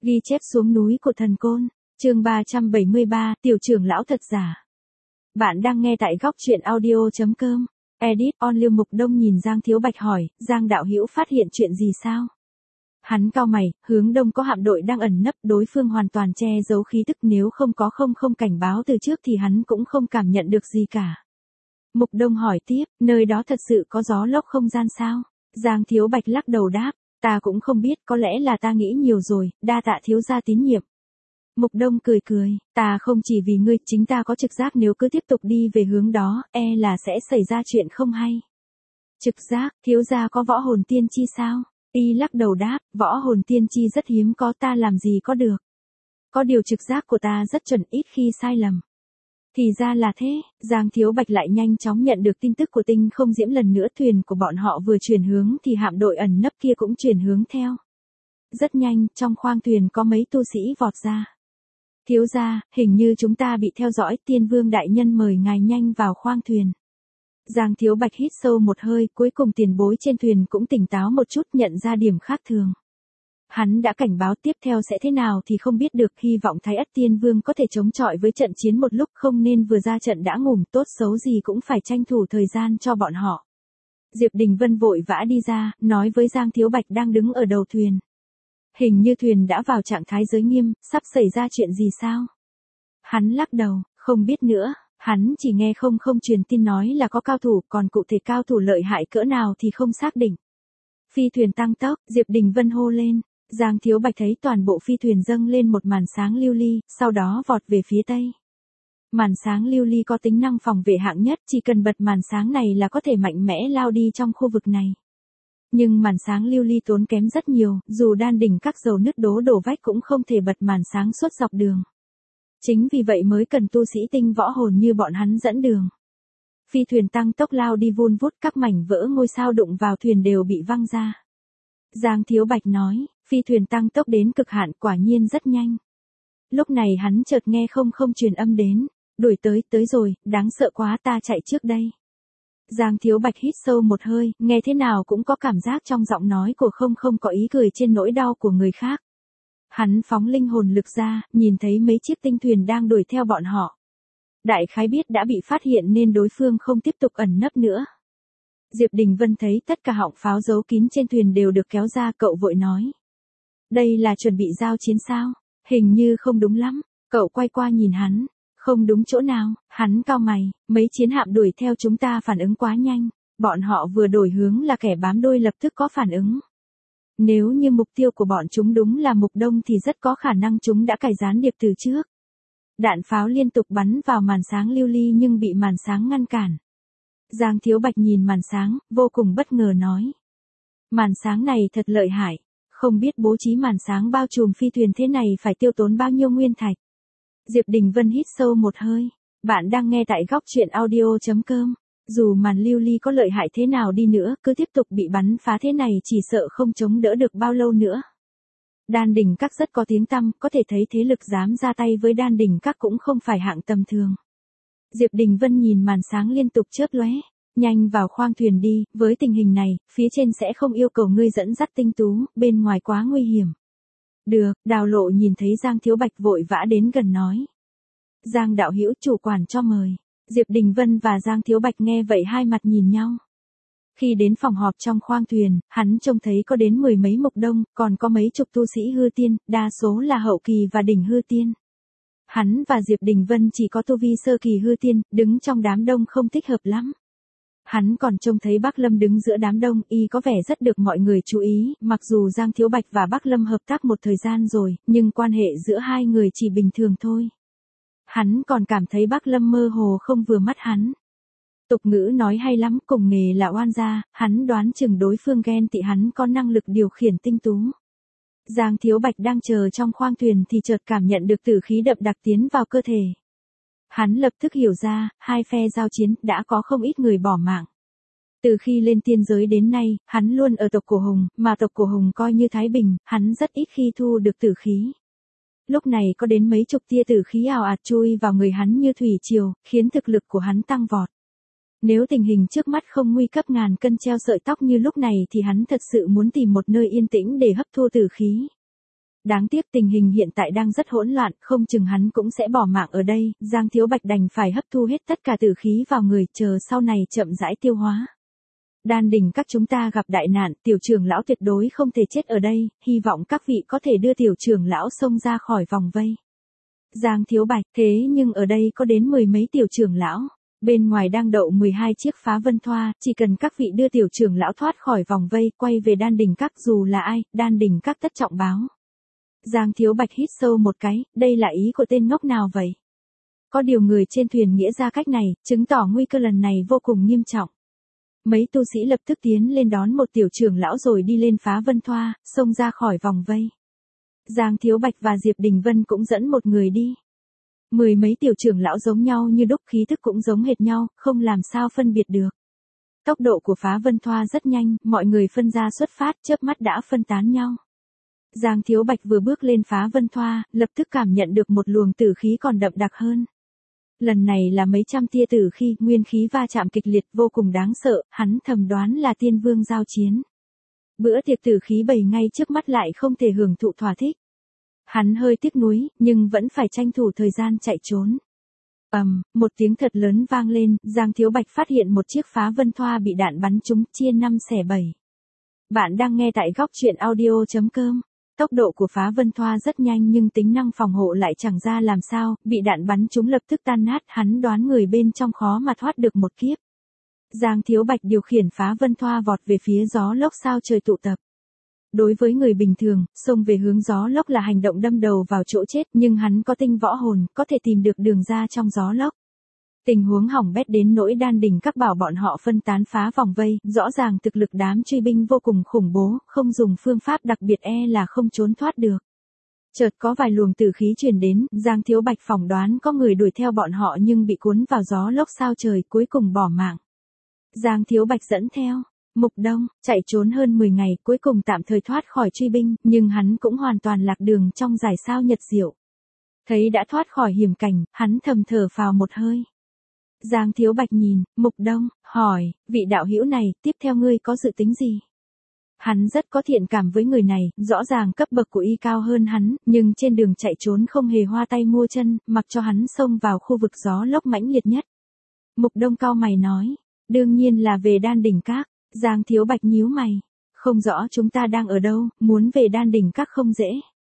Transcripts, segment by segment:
Ghi chép xuống núi của thần côn, chương 373, tiểu trưởng lão thật giả. Bạn đang nghe tại góc truyện audio.com. Edit on Lưu Mục Đông nhìn Giang Thiếu Bạch hỏi, Giang đạo hữu phát hiện chuyện gì sao? Hắn cau mày, hướng đông có hạm đội đang ẩn nấp, đối phương hoàn toàn che giấu khí tức, nếu không có không cảnh báo từ trước thì hắn cũng không cảm nhận được gì cả. Mục Đông hỏi tiếp, nơi đó thật sự có gió lốc không gian sao? Giang Thiếu Bạch lắc đầu đáp, ta cũng không biết, có lẽ là ta nghĩ nhiều rồi, đa tạ thiếu gia tín nhiệm. Mục Đông cười cười, ta không chỉ vì ngươi, chính ta có trực giác nếu cứ tiếp tục đi về hướng đó, e là sẽ xảy ra chuyện không hay. Trực giác, thiếu gia có võ hồn tiên chi sao? Y lắc đầu đáp, võ hồn tiên chi rất hiếm có, ta làm gì có được. Có điều trực giác của ta rất chuẩn, ít khi sai lầm. Thì ra là thế, Giang Thiếu Bạch lại nhanh chóng nhận được tin tức của Tinh Không Diễm, lần nữa thuyền của bọn họ vừa chuyển hướng thì hạm đội ẩn nấp kia cũng chuyển hướng theo. Rất nhanh, trong khoang thuyền có mấy tu sĩ vọt ra. Thiếu gia, hình như chúng ta bị theo dõi, Tiên Vương đại nhân mời ngài nhanh vào khoang thuyền. Giang Thiếu Bạch hít sâu một hơi, cuối cùng tiền bối trên thuyền cũng tỉnh táo một chút, nhận ra điểm khác thường. Hắn đã cảnh báo tiếp theo sẽ thế nào thì không biết được, hy vọng Thái Ất Tiên Vương có thể chống chọi với trận chiến một lúc, không nên vừa ra trận đã ngủm, tốt xấu gì cũng phải tranh thủ thời gian cho bọn họ. Diệp Đình Vân vội vã đi ra, nói với Giang Thiếu Bạch đang đứng ở đầu thuyền. Hình như thuyền đã vào trạng thái giới nghiêm, sắp xảy ra chuyện gì sao? Hắn lắc đầu, không biết nữa, hắn chỉ nghe không truyền tin nói là có cao thủ, còn cụ thể cao thủ lợi hại cỡ nào thì không xác định. Phi thuyền tăng tốc, Diệp Đình Vân hô lên. Giang Thiếu Bạch thấy toàn bộ phi thuyền dâng lên một màn sáng lưu ly, sau đó vọt về phía tây. Màn sáng lưu ly có tính năng phòng vệ hạng nhất, chỉ cần bật màn sáng này là có thể mạnh mẽ lao đi trong khu vực này. Nhưng màn sáng lưu ly tốn kém rất nhiều, dù đan đỉnh các dầu nứt đổ vách cũng không thể bật màn sáng suốt dọc đường. Chính vì vậy mới cần tu sĩ tinh võ hồn như bọn hắn dẫn đường. Phi thuyền tăng tốc lao đi vun vút, các mảnh vỡ ngôi sao đụng vào thuyền đều bị văng ra. Giang Thiếu Bạch nói, phi thuyền tăng tốc đến cực hạn, quả nhiên rất nhanh. Lúc này hắn chợt nghe không truyền âm đến, đuổi tới rồi, đáng sợ quá, ta chạy trước đây. Giang Thiếu Bạch hít sâu một hơi, nghe thế nào cũng có cảm giác trong giọng nói của không có ý cười trên nỗi đau của người khác. Hắn phóng linh hồn lực ra, nhìn thấy mấy chiếc tinh thuyền đang đuổi theo bọn họ. Đại khái biết đã bị phát hiện nên đối phương không tiếp tục ẩn nấp nữa. Diệp Đình Vân thấy tất cả họng pháo giấu kín trên thuyền đều được kéo ra, cậu vội nói. Đây là chuẩn bị giao chiến sao? Hình như không đúng lắm. Cậu quay qua nhìn hắn. Không đúng chỗ nào? Hắn cau mày, mấy chiến hạm đuổi theo chúng ta phản ứng quá nhanh. Bọn họ vừa đổi hướng là kẻ bám đuôi lập tức có phản ứng. Nếu như mục tiêu của bọn chúng đúng là Mục Đông thì rất có khả năng chúng đã cài gián điệp từ trước. Đạn pháo liên tục bắn vào màn sáng lưu ly nhưng bị màn sáng ngăn cản. Giang Thiếu Bạch nhìn màn sáng, vô cùng bất ngờ nói. Màn sáng này thật lợi hại, không biết bố trí màn sáng bao trùm phi thuyền thế này phải tiêu tốn bao nhiêu nguyên thạch. Diệp Đình Vân hít sâu một hơi, bạn đang nghe tại góc truyện audio.com. Dù màn lưu ly có lợi hại thế nào đi nữa, cứ tiếp tục bị bắn phá thế này chỉ sợ không chống đỡ được bao lâu nữa. Đan đỉnh các rất có tiếng tăm, có thể thấy thế lực dám ra tay với đan đỉnh các cũng không phải hạng tầm thường. Diệp Đình Vân nhìn màn sáng liên tục chớp lóe, nhanh vào khoang thuyền đi, với tình hình này, phía trên sẽ không yêu cầu ngươi dẫn dắt tinh tú, bên ngoài quá nguy hiểm. Được, Đào Lộ nhìn thấy Giang Thiếu Bạch vội vã đến gần nói. Giang đạo hữu, chủ quản cho mời. Diệp Đình Vân và Giang Thiếu Bạch nghe vậy hai mặt nhìn nhau. Khi đến phòng họp trong khoang thuyền, hắn trông thấy có đến 10 mấy Mục Đông, còn có mấy chục tu sĩ hư tiên, đa số là hậu kỳ và đỉnh hư tiên. Hắn và Diệp Đình Vân chỉ có tu vi sơ kỳ hư tiên, đứng trong đám đông không thích hợp lắm. Hắn còn trông thấy Bắc Lâm đứng giữa đám đông, y có vẻ rất được mọi người chú ý, mặc dù Giang Thiếu Bạch và Bắc Lâm hợp tác một thời gian rồi, nhưng quan hệ giữa hai người chỉ bình thường thôi. Hắn còn cảm thấy Bắc Lâm mơ hồ không vừa mắt hắn. Tục ngữ nói hay lắm, cùng nghề là oan gia, hắn đoán chừng đối phương ghen tị hắn có năng lực điều khiển tinh tú. Giang Thiếu Bạch đang chờ trong khoang thuyền thì chợt cảm nhận được tử khí đậm đặc tiến vào cơ thể. Hắn lập tức hiểu ra, hai phe giao chiến đã có không ít người bỏ mạng. Từ khi lên tiên giới đến nay, hắn luôn ở tộc Cổ Hùng, mà tộc Cổ Hùng coi như Thái Bình, hắn rất ít khi thu được tử khí. Lúc này có đến mấy chục tia tử khí ào ạt chui vào người hắn như thủy triều, khiến thực lực của hắn tăng vọt. Nếu tình hình trước mắt không nguy cấp ngàn cân treo sợi tóc như lúc này thì hắn thật sự muốn tìm một nơi yên tĩnh để hấp thu tử khí. Đáng tiếc tình hình hiện tại đang rất hỗn loạn, không chừng hắn cũng sẽ bỏ mạng ở đây, Giang Thiếu Bạch đành phải hấp thu hết tất cả tử khí vào người, chờ sau này chậm rãi tiêu hóa. Đan đỉnh các chúng ta gặp đại nạn, tiểu trưởng lão tuyệt đối không thể chết ở đây, hy vọng các vị có thể đưa tiểu trưởng lão xông ra khỏi vòng vây. Giang Thiếu Bạch, thế nhưng ở đây có đến 10 mấy tiểu trưởng lão. Bên ngoài đang đậu 12 chiếc phá vân thoa, chỉ cần các vị đưa tiểu trưởng lão thoát khỏi vòng vây, quay về đan đỉnh các dù là ai, đan đỉnh các tất trọng báo. Giang Thiếu Bạch hít sâu một cái, đây là ý của tên ngốc nào vậy? Có điều người trên thuyền nghĩa ra cách này, chứng tỏ nguy cơ lần này vô cùng nghiêm trọng. Mấy tu sĩ lập tức tiến lên đón một tiểu trưởng lão rồi đi lên phá vân thoa, xông ra khỏi vòng vây. Giang Thiếu Bạch và Diệp Đình Vân cũng dẫn một người đi. 10 mấy tiểu trưởng lão giống nhau như đúc, khí thức cũng giống hệt nhau, không làm sao phân biệt được. Tốc độ của phá vân thoa rất nhanh, mọi người phân ra xuất phát, chớp mắt đã phân tán nhau. Giang Thiếu Bạch vừa bước lên phá vân thoa, lập tức cảm nhận được một luồng tử khí còn đậm đặc hơn. Lần này là mấy trăm tia tử khí, nguyên khí va chạm kịch liệt vô cùng đáng sợ, hắn thầm đoán là tiên vương giao chiến. Bữa tiệc tử khí bày ngay trước mắt lại không thể hưởng thụ thỏa thích. Hắn hơi tiếc nuối, nhưng vẫn phải tranh thủ thời gian chạy trốn. Một tiếng thật lớn vang lên, Giang Thiếu Bạch phát hiện một chiếc phá vân thoa bị đạn bắn trúng, chia 5 xẻ 7. Bạn đang nghe tại góc truyện audio.com. Tốc độ của phá vân thoa rất nhanh nhưng tính năng phòng hộ lại chẳng ra làm sao, bị đạn bắn trúng lập tức tan nát, hắn đoán người bên trong khó mà thoát được một kiếp. Giang Thiếu Bạch điều khiển phá vân thoa vọt về phía gió lốc sao trời tụ tập. Đối với người bình thường, xông về hướng gió lốc là hành động đâm đầu vào chỗ chết, nhưng hắn có tinh võ hồn, có thể tìm được đường ra trong gió lốc. Tình huống hỏng bét đến nỗi đan đỉnh các bảo bọn họ phân tán phá vòng vây, rõ ràng thực lực đám truy binh vô cùng khủng bố, không dùng phương pháp đặc biệt là không trốn thoát được. Chợt có vài luồng tử khí truyền đến, Giang Thiếu Bạch phỏng đoán có người đuổi theo bọn họ nhưng bị cuốn vào gió lốc sao trời, cuối cùng bỏ mạng. Giang Thiếu Bạch dẫn theo Mục Đông, chạy trốn hơn 10 ngày, cuối cùng tạm thời thoát khỏi truy binh, nhưng hắn cũng hoàn toàn lạc đường trong dải sao nhật diệu. Thấy đã thoát khỏi hiểm cảnh, hắn thầm thở phào một hơi. Giang Thiếu Bạch nhìn Mục Đông, hỏi, vị đạo hữu này, tiếp theo ngươi có dự tính gì? Hắn rất có thiện cảm với người này, rõ ràng cấp bậc của y cao hơn hắn, nhưng trên đường chạy trốn không hề hoa tay mua chân, mặc cho hắn xông vào khu vực gió lốc mãnh liệt nhất. Mục Đông cau mày nói, đương nhiên là về đan đỉnh các. Giang Thiếu Bạch nhíu mày, không rõ chúng ta đang ở đâu, muốn về đan đỉnh các không dễ.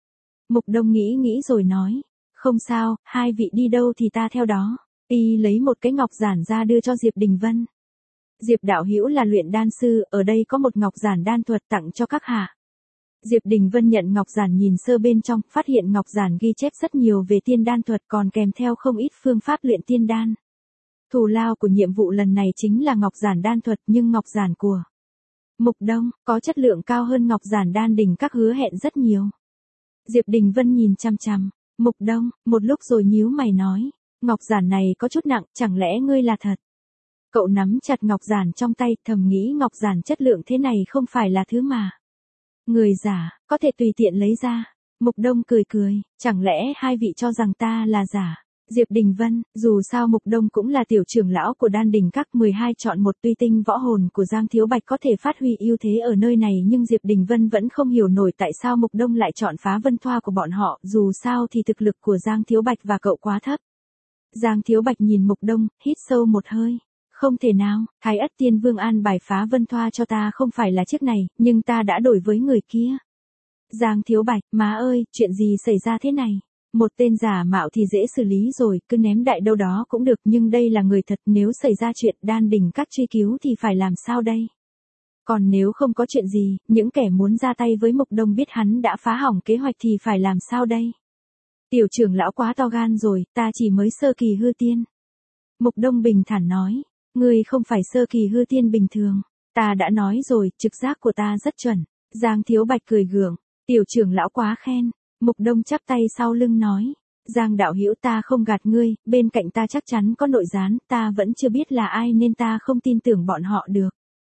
Mục Đông nghĩ rồi nói, không sao, hai vị đi đâu thì ta theo đó. Y lấy một cái ngọc giản ra đưa cho Diệp Đình Vân. Diệp đạo hữu là luyện đan sư, ở đây có một ngọc giản đan thuật tặng cho các hạ. Diệp Đình Vân nhận ngọc giản nhìn sơ bên trong, phát hiện ngọc giản ghi chép rất nhiều về tiên đan thuật còn kèm theo không ít phương pháp luyện tiên đan. Thù lao của nhiệm vụ lần này chính là ngọc giản đan thuật, nhưng ngọc giản của Mục Đông có chất lượng cao hơn ngọc giản đan đỉnh các hứa hẹn rất nhiều. Diệp Đình Vân nhìn chằm chằm Mục Đông, một lúc rồi nhíu mày nói, ngọc giản này có chút nặng, chẳng lẽ ngươi là thật? Cậu nắm chặt ngọc giản trong tay, thầm nghĩ ngọc giản chất lượng thế này không phải là thứ mà người giả có thể tùy tiện lấy ra. Mục Đông cười, chẳng lẽ hai vị cho rằng ta là giả? Diệp Đình Vân, dù sao Mục Đông cũng là tiểu trưởng lão của đan đỉnh các 12 chọn một, tuy tinh võ hồn của Giang Thiếu Bạch có thể phát huy ưu thế ở nơi này nhưng Diệp Đình Vân vẫn không hiểu nổi tại sao Mục Đông lại chọn phá vân thoa của bọn họ, dù sao thì thực lực của Giang Thiếu Bạch và cậu quá thấp. Giang Thiếu Bạch nhìn Mục Đông, hít sâu một hơi. Không thể nào, Thái Ất Tiên Vương an bài phá vân thoa cho ta không phải là chiếc này, nhưng ta đã đổi với người kia. Giang Thiếu Bạch, má ơi, chuyện gì xảy ra thế này? Một tên giả mạo thì dễ xử lý rồi, cứ ném đại đâu đó cũng được, nhưng đây là người thật, nếu xảy ra chuyện đan đỉnh các truy cứu thì phải làm sao đây? Còn nếu không có chuyện gì, những kẻ muốn ra tay với Mục Đông biết hắn đã phá hỏng kế hoạch thì phải làm sao đây? Tiểu trưởng lão quá to gan rồi, ta chỉ mới sơ kỳ hư tiên. Mục Đông bình thản nói, ngươi không phải sơ kỳ hư tiên bình thường. Ta đã nói rồi, trực giác của ta rất chuẩn. Giang Thiếu Bạch cười gượng, tiểu trưởng lão quá khen. Mục Đông chắp tay sau lưng nói, Giang đạo hữu ta không gạt ngươi, bên cạnh ta chắc chắn có nội gián, ta vẫn chưa biết là ai nên ta không tin tưởng bọn họ được.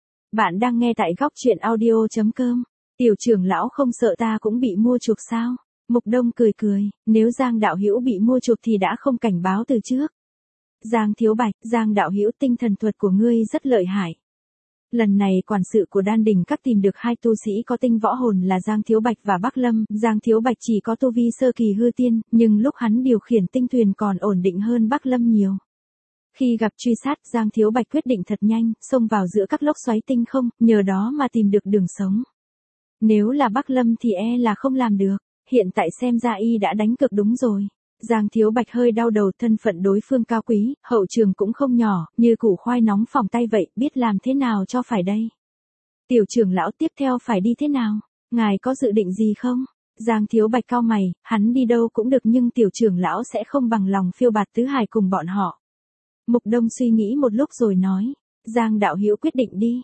Bạn đang nghe tại góc truyện audio.com. Tiểu trưởng lão không sợ ta cũng bị mua chuộc sao? Mục Đông cười, nếu Giang đạo hữu bị mua chuộc thì đã không cảnh báo từ trước. Giang Thiếu Bạch, Giang đạo hữu tinh thần thuật của ngươi rất lợi hại. Lần này quản sự của Đan Đình Các tìm được hai tu sĩ có tinh võ hồn là Giang Thiếu Bạch và Bắc Lâm. Giang Thiếu Bạch chỉ có tu vi sơ kỳ hư tiên, nhưng lúc hắn điều khiển tinh thuyền còn ổn định hơn Bắc Lâm nhiều. Khi gặp truy sát, Giang Thiếu Bạch quyết định thật nhanh, xông vào giữa các lốc xoáy tinh không, nhờ đó mà tìm được đường sống. Nếu là Bắc Lâm thì là không làm được, hiện tại xem ra y đã đánh cực đúng rồi. Giang Thiếu Bạch hơi đau đầu, thân phận đối phương cao quý, hậu trường cũng không nhỏ, như củ khoai nóng phỏng tay vậy, biết làm thế nào cho phải đây. Tiểu trưởng lão tiếp theo phải đi thế nào? Ngài có dự định gì không? Giang Thiếu Bạch cau mày, hắn đi đâu cũng được nhưng tiểu trưởng lão sẽ không bằng lòng phiêu bạt tứ hải cùng bọn họ. Mục Đông suy nghĩ một lúc rồi nói, Giang đạo hữu quyết định đi.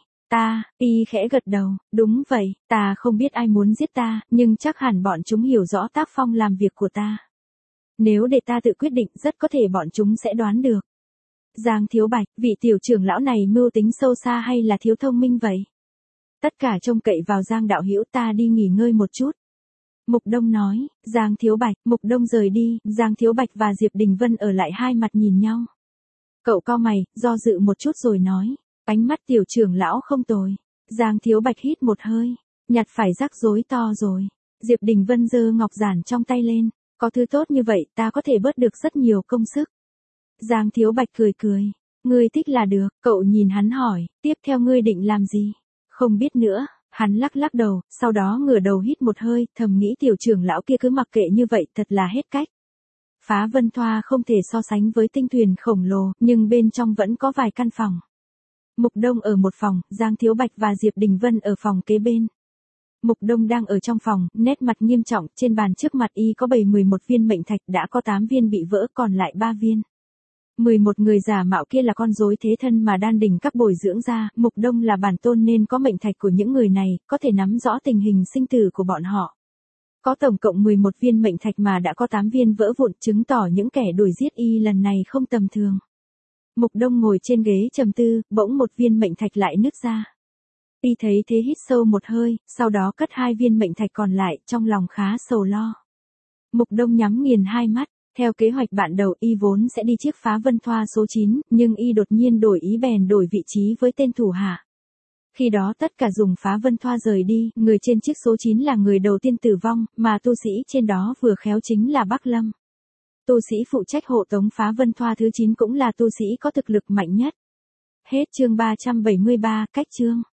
Y khẽ gật đầu, đúng vậy, ta không biết ai muốn giết ta, nhưng chắc hẳn bọn chúng hiểu rõ tác phong làm việc của ta. Nếu để ta tự quyết định rất có thể bọn chúng sẽ đoán được. Giang Thiếu Bạch, vị tiểu trưởng lão này mưu tính sâu xa hay là thiếu thông minh vậy? Tất cả trông cậy vào Giang đạo hữu, ta đi nghỉ ngơi một chút. Mục Đông nói, Giang Thiếu Bạch, Mục Đông rời đi, Giang Thiếu Bạch và Diệp Đình Vân ở lại hai mặt nhìn nhau. Cậu cau mày, do dự một chút rồi nói, ánh mắt tiểu trưởng lão không tồi. Giang Thiếu Bạch hít một hơi, nhặt phải rắc rối to rồi. Diệp Đình Vân giơ ngọc giản trong tay lên, có thứ tốt như vậy ta có thể bớt được rất nhiều công sức. Giang Thiếu Bạch cười cười, ngươi thích là được, cậu nhìn hắn hỏi, tiếp theo ngươi định làm gì? Không biết nữa, hắn lắc lắc đầu, sau đó ngửa đầu hít một hơi, thầm nghĩ tiểu trưởng lão kia cứ mặc kệ như vậy thật là hết cách. Phá Vân Thoa không thể so sánh với tinh thuyền khổng lồ, nhưng bên trong vẫn có vài căn phòng. Mục Đông ở một phòng, Giang Thiếu Bạch và Diệp Đình Vân ở phòng kế bên. Mục Đông đang ở trong phòng, nét mặt nghiêm trọng, trên bàn trước mặt y có bày 11 viên mệnh thạch, đã có 8 viên bị vỡ, còn lại 3 viên. 11 người giả mạo kia là con rối thế thân mà Đan Đình Các bồi dưỡng ra, Mục Đông là bản tôn nên có mệnh thạch của những người này, có thể nắm rõ tình hình sinh tử của bọn họ. Có tổng cộng 11 viên mệnh thạch mà đã có 8 viên vỡ vụn, chứng tỏ những kẻ đuổi giết y lần này không tầm thường. Mục Đông ngồi trên ghế trầm tư, bỗng một viên mệnh thạch lại nứt ra. Y thấy thế hít sâu một hơi, sau đó cất 2 viên mệnh thạch còn lại, trong lòng khá sầu lo. Mục Đông nhắm nghiền hai mắt, theo kế hoạch ban đầu y vốn sẽ đi chiếc Phá Vân Thoa số 9, nhưng y đột nhiên đổi ý bèn đổi vị trí với tên thủ hạ. Khi đó tất cả dùng Phá Vân Thoa rời đi, người trên chiếc số 9 là người đầu tiên tử vong, mà tu sĩ trên đó vừa khéo chính là Bắc Lâm. Tu sĩ phụ trách hộ tống Phá Vân Thoa thứ 9 cũng là tu sĩ có thực lực mạnh nhất. Hết chương 373, cách chương.